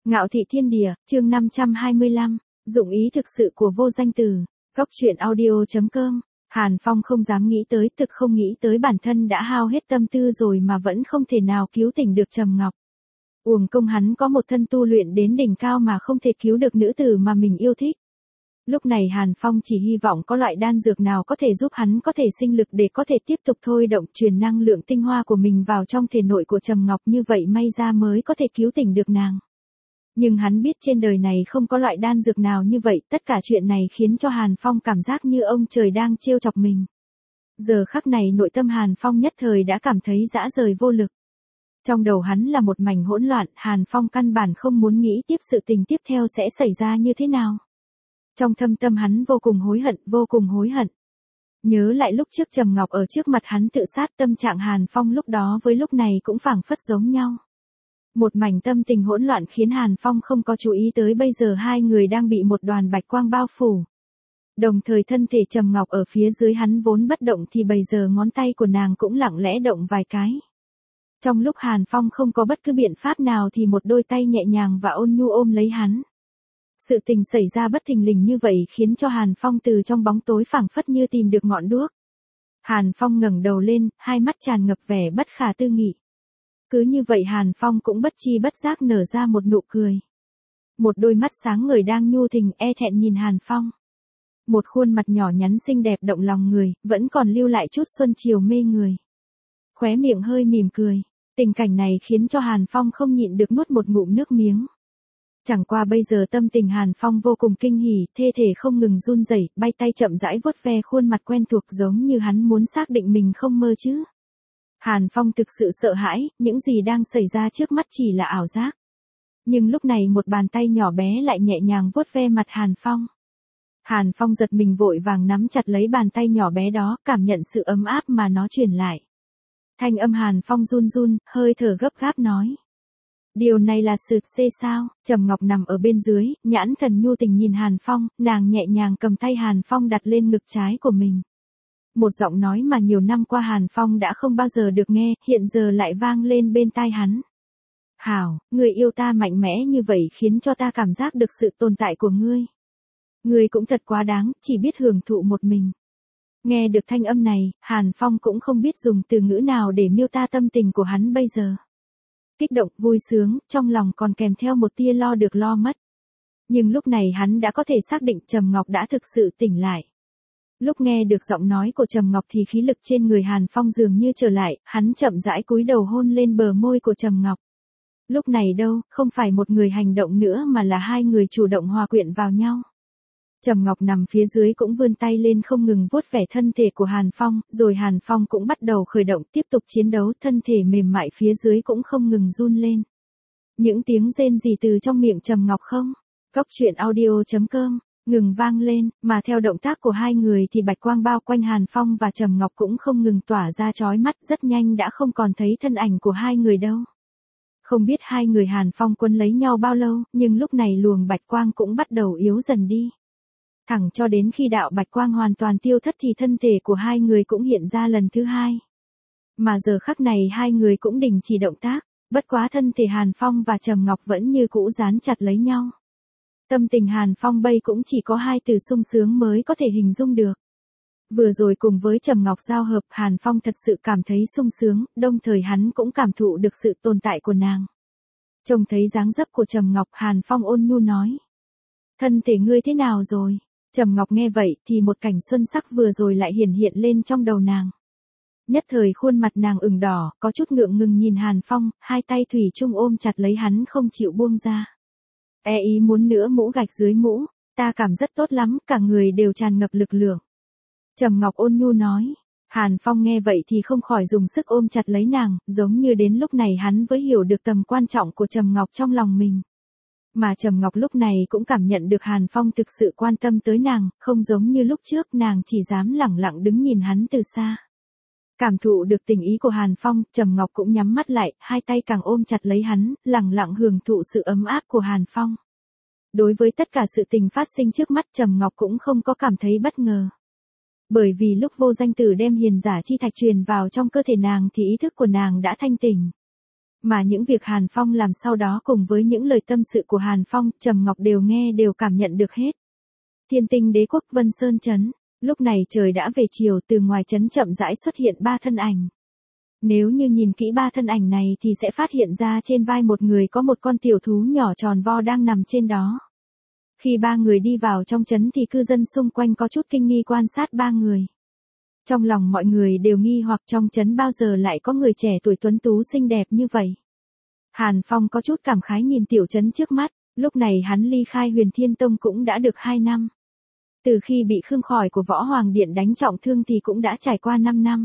Ngạo thị thiên địa, chương 525, dụng ý thực sự của vô danh từ. Góc truyện audio.com. Hàn Phong không dám nghĩ tới, thực không nghĩ tới bản thân đã hao hết tâm tư rồi mà vẫn không thể nào cứu tỉnh được Trầm Ngọc. Uổng công hắn có một thân tu luyện đến đỉnh cao mà không thể cứu được nữ tử mà mình yêu thích. Lúc này Hàn Phong chỉ hy vọng có loại đan dược nào có thể giúp hắn có thể sinh lực để có thể tiếp tục thôi động truyền năng lượng tinh hoa của mình vào trong thể nội của Trầm Ngọc, như vậy may ra mới có thể cứu tỉnh được nàng. Nhưng hắn biết trên đời này không có loại đan dược nào như vậy, tất cả chuyện này khiến cho Hàn Phong cảm giác như ông trời đang trêu chọc mình. Giờ khắc này nội tâm Hàn Phong nhất thời đã cảm thấy dã rời vô lực. Trong đầu hắn là một mảnh hỗn loạn, Hàn Phong căn bản không muốn nghĩ tiếp sự tình tiếp theo sẽ xảy ra như thế nào. Trong thâm tâm hắn vô cùng hối hận. Nhớ lại lúc trước Trầm Ngọc ở trước mặt hắn tự sát, tâm trạng Hàn Phong lúc đó với lúc này cũng phảng phất giống nhau. Một mảnh tâm tình hỗn loạn khiến Hàn Phong không có chú ý tới bây giờ hai người đang bị một đoàn bạch quang bao phủ. Đồng thời thân thể Trầm Ngọc ở phía dưới hắn vốn bất động thì bây giờ ngón tay của nàng cũng lặng lẽ động vài cái. Trong lúc Hàn Phong không có bất cứ biện pháp nào thì một đôi tay nhẹ nhàng và ôn nhu ôm lấy hắn. Sự tình xảy ra bất thình lình như vậy khiến cho Hàn Phong từ trong bóng tối phảng phất như tìm được ngọn đuốc. Hàn Phong ngẩng đầu lên, hai mắt tràn ngập vẻ bất khả tư nghị. Cứ như vậy Hàn Phong cũng bất chi bất giác nở ra một nụ cười. Một đôi mắt sáng ngời đang nhu tình e thẹn nhìn Hàn Phong. Một khuôn mặt nhỏ nhắn xinh đẹp động lòng người, vẫn còn lưu lại chút xuân chiều mê người. Khóe miệng hơi mỉm cười, tình cảnh này khiến cho Hàn Phong không nhịn được nuốt một ngụm nước miếng. Chẳng qua bây giờ tâm tình Hàn Phong vô cùng kinh hỉ, thê thể không ngừng run rẩy, bay tay chậm rãi vuốt ve khuôn mặt quen thuộc giống như hắn muốn xác định mình không mơ chứ. Hàn Phong thực sự sợ hãi, những gì đang xảy ra trước mắt chỉ là ảo giác. Nhưng lúc này một bàn tay nhỏ bé lại nhẹ nhàng vuốt ve mặt Hàn Phong. Hàn Phong giật mình vội vàng nắm chặt lấy bàn tay nhỏ bé đó, cảm nhận sự ấm áp mà nó truyền lại. Thanh âm Hàn Phong run run, hơi thở gấp gáp nói. Điều này là sự xê sao? Trầm Ngọc nằm ở bên dưới, nhãn thần nhu tình nhìn Hàn Phong, nàng nhẹ nhàng cầm tay Hàn Phong đặt lên ngực trái của mình. Một giọng nói mà nhiều năm qua Hàn Phong đã không bao giờ được nghe, hiện giờ lại vang lên bên tai hắn. Hảo, người yêu ta mạnh mẽ như vậy khiến cho ta cảm giác được sự tồn tại của ngươi. Ngươi cũng thật quá đáng, chỉ biết hưởng thụ một mình. Nghe được thanh âm này, Hàn Phong cũng không biết dùng từ ngữ nào để miêu tả tâm tình của hắn bây giờ. Kích động, vui sướng, trong lòng còn kèm theo một tia lo được lo mất. Nhưng lúc này hắn đã có thể xác định Trầm Ngọc đã thực sự tỉnh lại. Lúc nghe được giọng nói của Trầm Ngọc thì khí lực trên người Hàn Phong dường như trở lại, hắn chậm rãi cúi đầu hôn lên bờ môi của Trầm Ngọc. Lúc này đâu, không phải một người hành động nữa mà là hai người chủ động hòa quyện vào nhau. Trầm Ngọc nằm phía dưới cũng vươn tay lên không ngừng vuốt ve thân thể của Hàn Phong, rồi Hàn Phong cũng bắt đầu khởi động tiếp tục chiến đấu, thân thể mềm mại phía dưới cũng không ngừng run lên. Những tiếng rên gì từ trong miệng Trầm Ngọc không? Góc truyện audio.com, ngừng vang lên, mà theo động tác của hai người thì bạch quang bao quanh Hàn Phong và Trầm Ngọc cũng không ngừng tỏa ra chói mắt, rất nhanh đã không còn thấy thân ảnh của hai người đâu. Không biết hai người Hàn Phong quấn lấy nhau bao lâu, nhưng lúc này luồng bạch quang cũng bắt đầu yếu dần đi. Thẳng cho đến khi đạo bạch quang hoàn toàn tiêu thất thì thân thể của hai người cũng hiện ra lần thứ hai. Mà giờ khắc này hai người cũng đình chỉ động tác, bất quá thân thể Hàn Phong và Trầm Ngọc vẫn như cũ dán chặt lấy nhau. Tâm tình Hàn Phong bây cũng chỉ có hai từ sung sướng mới có thể hình dung được. Vừa rồi cùng với Trầm Ngọc giao hợp, Hàn Phong thật sự cảm thấy sung sướng, đồng thời hắn cũng cảm thụ được sự tồn tại của nàng. Trông thấy dáng dấp của Trầm Ngọc, Hàn Phong ôn nhu nói. Thân thể ngươi thế nào rồi? Trầm Ngọc nghe vậy thì một cảnh xuân sắc vừa rồi lại hiện lên trong đầu nàng. Nhất thời khuôn mặt nàng ửng đỏ, có chút ngượng ngùng nhìn Hàn Phong, hai tay thủy chung ôm chặt lấy hắn không chịu buông ra. Ý muốn nữa mũ gạch dưới mũ, ta cảm rất tốt lắm, cả người đều tràn ngập lực lượng. Trầm Ngọc ôn nhu nói. Hàn Phong nghe vậy thì không khỏi dùng sức ôm chặt lấy nàng, giống như đến lúc này hắn mới hiểu được tầm quan trọng của Trầm Ngọc trong lòng mình. Mà Trầm Ngọc lúc này cũng cảm nhận được Hàn Phong thực sự quan tâm tới nàng, không giống như lúc trước nàng chỉ dám lẳng lặng đứng nhìn hắn từ xa. Cảm thụ được tình ý của Hàn Phong, Trầm Ngọc cũng nhắm mắt lại, hai tay càng ôm chặt lấy hắn, lẳng lặng hưởng thụ sự ấm áp của Hàn Phong. Đối với tất cả sự tình phát sinh trước mắt Trầm Ngọc cũng không có cảm thấy bất ngờ. Bởi vì lúc vô danh tử đem hiền giả chi thạch truyền vào trong cơ thể nàng thì ý thức của nàng đã thanh tỉnh. Mà những việc Hàn Phong làm sau đó cùng với những lời tâm sự của Hàn Phong, Trầm Ngọc đều nghe đều cảm nhận được hết. Thiên Tinh Đế quốc Vân Sơn trấn, lúc này trời đã về chiều, từ ngoài trấn chậm rãi xuất hiện ba thân ảnh. Nếu như nhìn kỹ ba thân ảnh này thì sẽ phát hiện ra trên vai một người có một con tiểu thú nhỏ tròn vo đang nằm trên đó. Khi ba người đi vào trong trấn thì cư dân xung quanh có chút kinh nghi quan sát ba người. Trong lòng mọi người đều nghi hoặc trong trấn bao giờ lại có người trẻ tuổi tuấn tú xinh đẹp như vậy. Hàn Phong có chút cảm khái nhìn tiểu trấn trước mắt, lúc này hắn ly khai Huyền Thiên Tông cũng đã được 2 năm. Từ khi bị Khương Khỏi của Võ Hoàng Điện đánh trọng thương thì cũng đã trải qua 5 năm.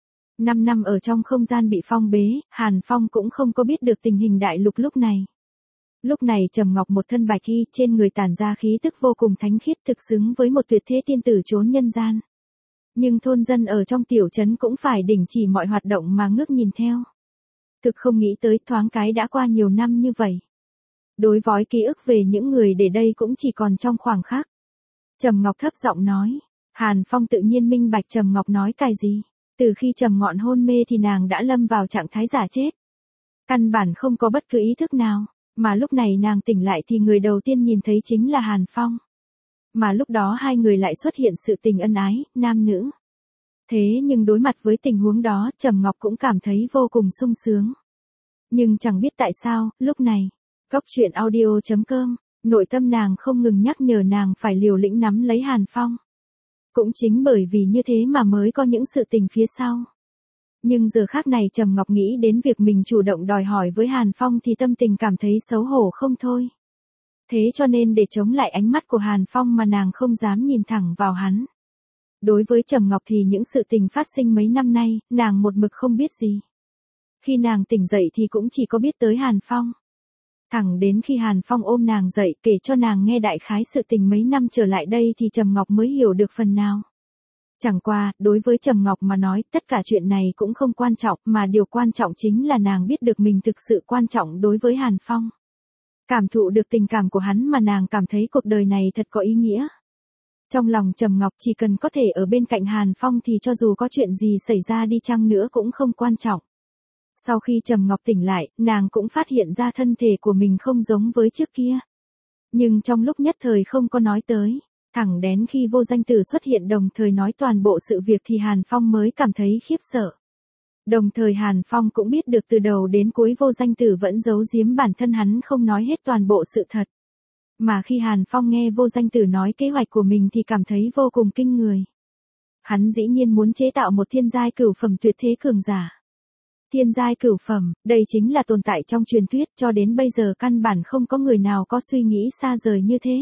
5 năm ở trong không gian bị phong bế, Hàn Phong cũng không có biết được tình hình đại lục lúc này. Lúc này Trầm Ngọc một thân bạch y, trên người tản ra khí tức vô cùng thánh khiết, thực xứng với một tuyệt thế tiên tử trốn nhân gian. Nhưng thôn dân ở trong tiểu trấn cũng phải đình chỉ mọi hoạt động mà ngước nhìn theo. Thực không nghĩ tới thoáng cái đã qua nhiều năm như vậy. Đối với ký ức về những người để đây cũng chỉ còn trong khoảng khắc. Trầm Ngọc thấp giọng nói. Hàn Phong tự nhiên minh bạch Trầm Ngọc nói cái gì. Từ khi Trầm Ngọn hôn mê thì nàng đã lâm vào trạng thái giả chết. Căn bản không có bất cứ ý thức nào. Mà lúc này nàng tỉnh lại thì người đầu tiên nhìn thấy chính là Hàn Phong. Mà lúc đó hai người lại xuất hiện sự tình ân ái, nam nữ. Thế nhưng đối mặt với tình huống đó, Trầm Ngọc cũng cảm thấy vô cùng sung sướng. Nhưng chẳng biết tại sao, lúc này, Cóc truyện audio.com, nội tâm nàng không ngừng nhắc nhở nàng phải liều lĩnh nắm lấy Hàn Phong. Cũng chính bởi vì như thế mà mới có những sự tình phía sau. Nhưng giờ khác này Trầm Ngọc nghĩ đến việc mình chủ động đòi hỏi với Hàn Phong thì tâm tình cảm thấy xấu hổ không thôi. Thế cho nên để chống lại ánh mắt của Hàn Phong mà nàng không dám nhìn thẳng vào hắn. Đối với Trầm Ngọc thì những sự tình phát sinh mấy năm nay, nàng một mực không biết gì. Khi nàng tỉnh dậy thì cũng chỉ có biết tới Hàn Phong. Thẳng đến khi Hàn Phong ôm nàng dậy kể cho nàng nghe đại khái sự tình mấy năm trở lại đây thì Trầm Ngọc mới hiểu được phần nào. Chẳng qua, đối với Trầm Ngọc mà nói, tất cả chuyện này cũng không quan trọng, mà điều quan trọng chính là nàng biết được mình thực sự quan trọng đối với Hàn Phong. Cảm thụ được tình cảm của hắn mà nàng cảm thấy cuộc đời này thật có ý nghĩa. Trong lòng Trầm Ngọc chỉ cần có thể ở bên cạnh Hàn Phong thì cho dù có chuyện gì xảy ra đi chăng nữa cũng không quan trọng. Sau khi Trầm Ngọc tỉnh lại, nàng cũng phát hiện ra thân thể của mình không giống với trước kia. Nhưng trong lúc nhất thời không có nói tới. Thẳng đến khi Vô Danh Tử xuất hiện đồng thời nói toàn bộ sự việc thì Hàn Phong mới cảm thấy khiếp sợ. Đồng thời Hàn Phong cũng biết được từ đầu đến cuối Vô Danh Tử vẫn giấu giếm bản thân hắn không nói hết toàn bộ sự thật. Mà khi Hàn Phong nghe Vô Danh Tử nói kế hoạch của mình thì cảm thấy vô cùng kinh người. Hắn dĩ nhiên muốn chế tạo một thiên giai cửu phẩm tuyệt thế cường giả. Thiên giai cửu phẩm, đây chính là tồn tại trong truyền thuyết, cho đến bây giờ căn bản không có người nào có suy nghĩ xa rời như thế.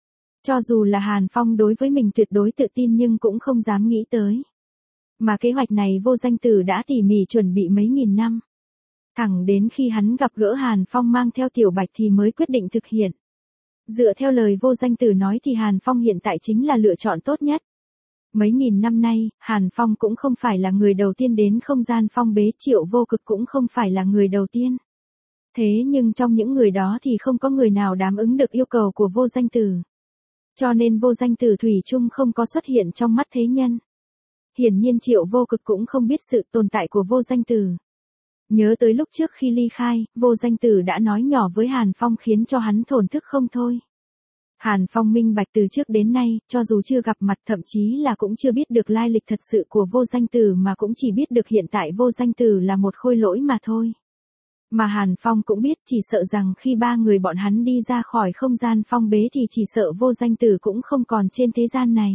Cho dù là Hàn Phong đối với mình tuyệt đối tự tin nhưng cũng không dám nghĩ tới. Mà kế hoạch này Vô Danh Tử đã tỉ mỉ chuẩn bị mấy nghìn năm. Thẳng đến khi hắn gặp gỡ Hàn Phong mang theo Tiểu Bạch thì mới quyết định thực hiện. Dựa theo lời Vô Danh Tử nói thì Hàn Phong hiện tại chính là lựa chọn tốt nhất. Mấy nghìn năm nay, Hàn Phong cũng không phải là người đầu tiên đến không gian phong bế, Triệu Vô Cực cũng không phải là người đầu tiên. Thế nhưng trong những người đó thì không có người nào đáp ứng được yêu cầu của Vô Danh Tử. Cho nên Vô Danh Tử thủy chung không có xuất hiện trong mắt thế nhân. Hiển nhiên Triệu Vô Cực cũng không biết sự tồn tại của Vô Danh Tử. Nhớ tới lúc trước khi ly khai, Vô Danh Tử đã nói nhỏ với Hàn Phong khiến cho hắn thổn thức không thôi. Hàn Phong minh bạch từ trước đến nay, cho dù chưa gặp mặt thậm chí là cũng chưa biết được lai lịch thật sự của Vô Danh Tử mà cũng chỉ biết được hiện tại Vô Danh Tử là một khôi lỗi mà thôi. Mà Hàn Phong cũng biết chỉ sợ rằng khi ba người bọn hắn đi ra khỏi không gian phong bế thì chỉ sợ Vô Danh Tử cũng không còn trên thế gian này.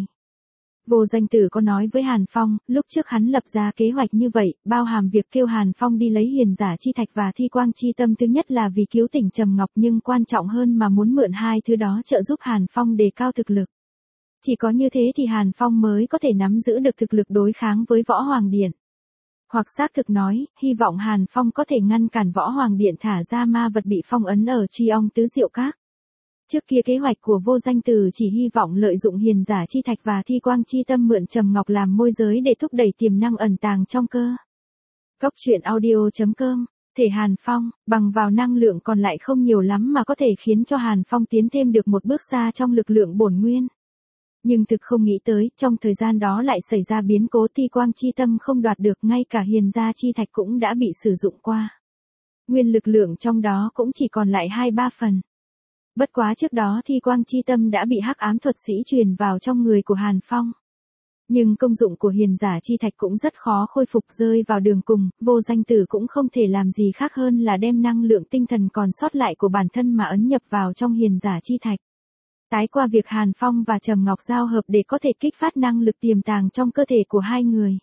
Vô Danh Tử có nói với Hàn Phong, lúc trước hắn lập ra kế hoạch như vậy, bao hàm việc kêu Hàn Phong đi lấy Hiền Giả Chi Thạch và Thi Quang Chi Tâm, thứ nhất là vì cứu tỉnh Trầm Ngọc nhưng quan trọng hơn mà muốn mượn hai thứ đó trợ giúp Hàn Phong đề cao thực lực. Chỉ có như thế thì Hàn Phong mới có thể nắm giữ được thực lực đối kháng với Võ Hoàng Điện. Hoặc xác thực nói, hy vọng Hàn Phong có thể ngăn cản Võ Hoàng Điện thả ra ma vật bị phong ấn ở Tri Ong Tứ Diệu Các. Trước kia kế hoạch của Vô Danh Tử chỉ hy vọng lợi dụng Hiền Giả Chi Thạch và Thi Quang Chi Tâm mượn Trầm Ngọc làm môi giới để thúc đẩy tiềm năng ẩn tàng trong cơ. Cóc truyện audio.com, thể Hàn Phong, bằng vào năng lượng còn lại không nhiều lắm mà có thể khiến cho Hàn Phong tiến thêm được một bước xa trong lực lượng bổn nguyên. Nhưng thực không nghĩ tới, trong thời gian đó lại xảy ra biến cố, Thi Quang Chi Tâm không đoạt được, ngay cả Hiền Giả Chi Thạch cũng đã bị sử dụng qua. Nguyên lực lượng trong đó cũng chỉ còn lại 2-3 phần. Bất quá trước đó thi quang chi tâm đã bị hắc ám thuật sĩ truyền vào trong người của Hàn Phong. Nhưng công dụng của hiền giả chi thạch cũng rất khó khôi phục, rơi vào đường cùng, Vô Danh Tử cũng không thể làm gì khác hơn là đem năng lượng tinh thần còn sót lại của bản thân mà ấn nhập vào trong hiền giả chi thạch. Tái qua việc Hàn Phong và Trầm Ngọc giao hợp để có thể kích phát năng lực tiềm tàng trong cơ thể của hai người.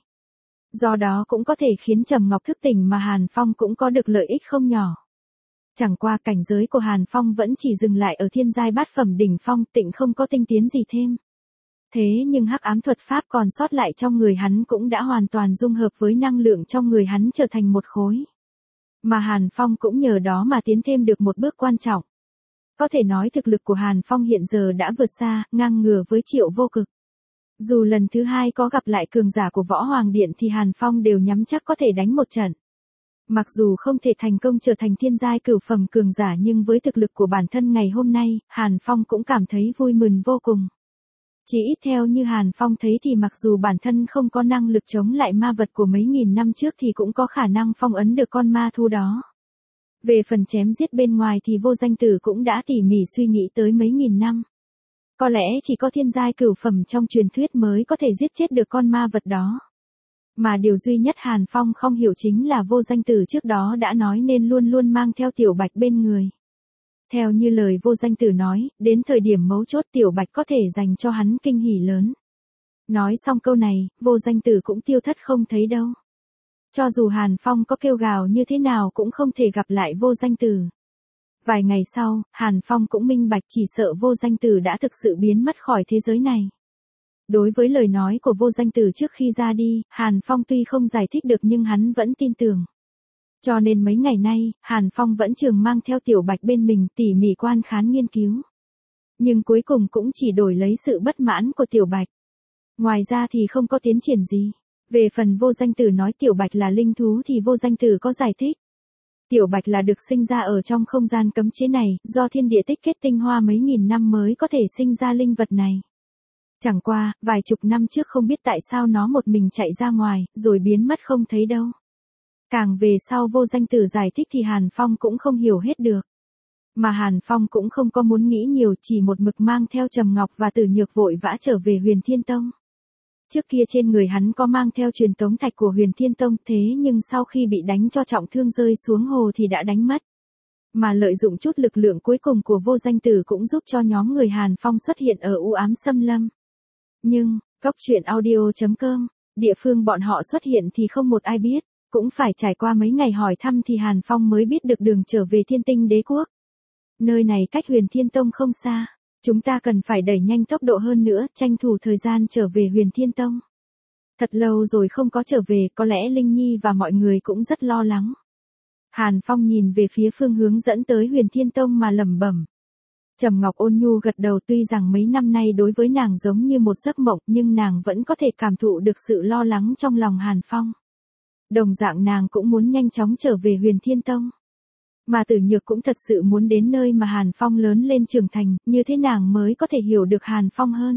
Do đó cũng có thể khiến Trầm Ngọc thức tỉnh mà Hàn Phong cũng có được lợi ích không nhỏ. Chẳng qua cảnh giới của Hàn Phong vẫn chỉ dừng lại ở thiên giai bát phẩm đỉnh phong, tịnh không có tinh tiến gì thêm. Thế nhưng hắc ám thuật pháp còn sót lại trong người hắn cũng đã hoàn toàn dung hợp với năng lượng trong người hắn trở thành một khối. Mà Hàn Phong cũng nhờ đó mà tiến thêm được một bước quan trọng. Có thể nói thực lực của Hàn Phong hiện giờ đã vượt xa, ngang ngửa với Triệu Vô Cực. Dù lần thứ hai có gặp lại cường giả của Võ Hoàng Điện thì Hàn Phong đều nhắm chắc có thể đánh một trận. Mặc dù không thể thành công trở thành thiên giai cửu phẩm cường giả nhưng với thực lực của bản thân ngày hôm nay, Hàn Phong cũng cảm thấy vui mừng vô cùng. Chỉ ít theo như Hàn Phong thấy thì mặc dù bản thân không có năng lực chống lại ma vật của mấy nghìn năm trước thì cũng có khả năng phong ấn được con ma thú đó. Về phần chém giết bên ngoài thì Vô Danh Tử cũng đã tỉ mỉ suy nghĩ tới mấy nghìn năm. Có lẽ chỉ có thiên giai cửu phẩm trong truyền thuyết mới có thể giết chết được con ma vật đó. Mà điều duy nhất Hàn Phong không hiểu chính là Vô Danh Tử trước đó đã nói nên luôn luôn mang theo Tiểu Bạch bên người. Theo như lời Vô Danh Tử nói, đến thời điểm mấu chốt Tiểu Bạch có thể dành cho hắn kinh hỉ lớn. Nói xong câu này, Vô Danh Tử cũng tiêu thất không thấy đâu. Cho dù Hàn Phong có kêu gào như thế nào cũng không thể gặp lại Vô Danh Tử. Vài ngày sau, Hàn Phong cũng minh bạch chỉ sợ Vô Danh Tử đã thực sự biến mất khỏi thế giới này. Đối với lời nói của Vô Danh Tử trước khi ra đi, Hàn Phong tuy không giải thích được nhưng hắn vẫn tin tưởng. Cho nên mấy ngày nay, Hàn Phong vẫn trường mang theo Tiểu Bạch bên mình tỉ mỉ quan khán nghiên cứu. Nhưng cuối cùng cũng chỉ đổi lấy sự bất mãn của Tiểu Bạch. Ngoài ra thì không có tiến triển gì. Về phần Vô Danh Tử nói Tiểu Bạch là linh thú thì Vô Danh Tử có giải thích. Tiểu Bạch là được sinh ra ở trong không gian cấm chế này, do thiên địa tích kết tinh hoa mấy nghìn năm mới có thể sinh ra linh vật này. Chẳng qua, vài chục năm trước không biết tại sao nó một mình chạy ra ngoài, rồi biến mất không thấy đâu. Càng về sau Vô Danh Tử giải thích thì Hàn Phong cũng không hiểu hết được. Mà Hàn Phong cũng không có muốn nghĩ nhiều, chỉ một mực mang theo Trầm Ngọc và Tử Nhược vội vã trở về Huyền Thiên Tông. Trước kia trên người hắn có mang theo truyền tống thạch của Huyền Thiên Tông, thế nhưng sau khi bị đánh cho trọng thương rơi xuống hồ thì đã đánh mất. Mà lợi dụng chút lực lượng cuối cùng của Vô Danh Tử cũng giúp cho nhóm người Hàn Phong xuất hiện ở u ám xâm lâm. Nhưng, góc truyện audio.com, địa phương bọn họ xuất hiện thì không một ai biết, cũng phải trải qua mấy ngày hỏi thăm thì Hàn Phong mới biết được đường trở về Thiên Tinh Đế Quốc. Nơi này cách Huyền Thiên Tông không xa, chúng ta cần phải đẩy nhanh tốc độ hơn nữa, tranh thủ thời gian trở về Huyền Thiên Tông. Thật lâu rồi không có trở về, có lẽ Linh Nhi và mọi người cũng rất lo lắng. Hàn Phong nhìn về phía phương hướng dẫn tới Huyền Thiên Tông mà lẩm bẩm. Trầm Ngọc ôn nhu gật đầu, tuy rằng mấy năm nay đối với nàng giống như một giấc mộng nhưng nàng vẫn có thể cảm thụ được sự lo lắng trong lòng Hàn Phong. Đồng dạng nàng cũng muốn nhanh chóng trở về Huyền Thiên Tông. Mà Tử Nhược cũng thật sự muốn đến nơi mà Hàn Phong lớn lên trưởng thành, như thế nàng mới có thể hiểu được Hàn Phong hơn.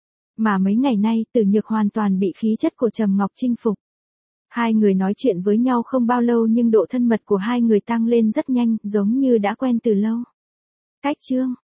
Mà mấy ngày nay Tử Nhược hoàn toàn bị khí chất của Trầm Ngọc chinh phục. Hai người nói chuyện với nhau không bao lâu nhưng độ thân mật của hai người tăng lên rất nhanh, giống như đã quen từ lâu. Cách chương